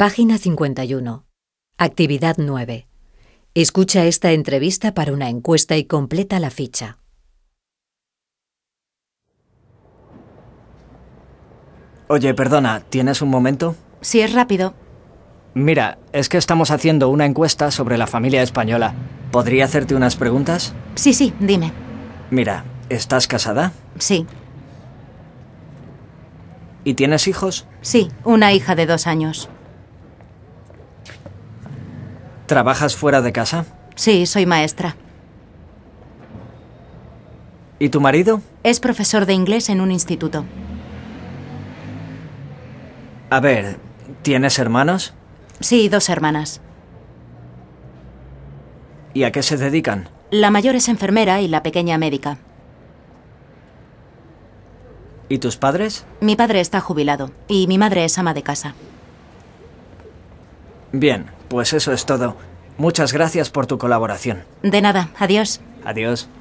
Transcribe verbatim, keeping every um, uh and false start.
Página cincuenta y uno. Actividad nueve. Escucha esta entrevista para una encuesta y completa la ficha. Oye, perdona, ¿tienes un momento? Sí, es rápido. Mira, es que estamos haciendo una encuesta sobre la familia española. ¿Podría hacerte unas preguntas? Sí, sí, dime. Mira, ¿estás casada? Sí. ¿Y tienes hijos? Sí, una hija de dos años. ¿Trabajas fuera de casa? Sí, soy maestra. ¿Y tu marido? Es profesor de inglés en un instituto. A ver, ¿tienes hermanos? Sí, dos hermanas. ¿Y a qué se dedican? La mayor es enfermera y la pequeña médica. ¿Y tus padres? Mi padre está jubilado y mi madre es ama de casa. Bien, pues eso es todo. Muchas gracias por tu colaboración. De nada, adiós. Adiós.